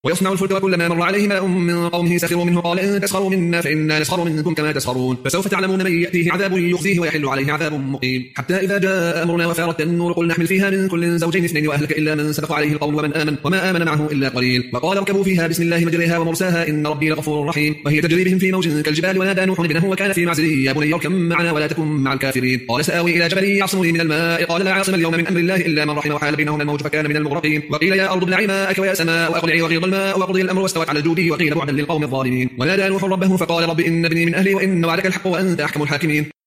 ويصنع الفلك وكلما مر عليه ملأ من قومه سخروا منه قال إن تسخروا منا فإنا نسخر منكم كما تسخرون فسوف تعلمون من يأتيه عذاب يخزيه ويحل عليه عذاب مقيم حتى إذا جاء أمرنا وفارت النور قل نحمل فيها من كل زوجين اثنين وأهلك إلا من سبق عليه القول وما آمن معه إلا قليل وقال اركبوا فيها بسم الله مجريها ومرساها إن ربي لغفور رحيم وهي تجري بهم في موج كالجبال ونادى نوح ابنه وكان في معزله يا بني اركب معنا ولا تكن مع الكافرين قال سآوي إلى جبل يعصمني من الماء قال لا عاصم اليوم من أمر الله إلا من رحم وحال بينهما الموج فكان من المغرقين وقيل يا أرض ابلعي ماءك ويا سماء وأقلعي وغيض الماء وقضي الأمر واستوت على الجود وقيل بعدا للقوم الظالمين ونادى نوح ربه فقال رب إن ابني من أهلي وإن وعدك الحق وأنت أحكم الحاكمين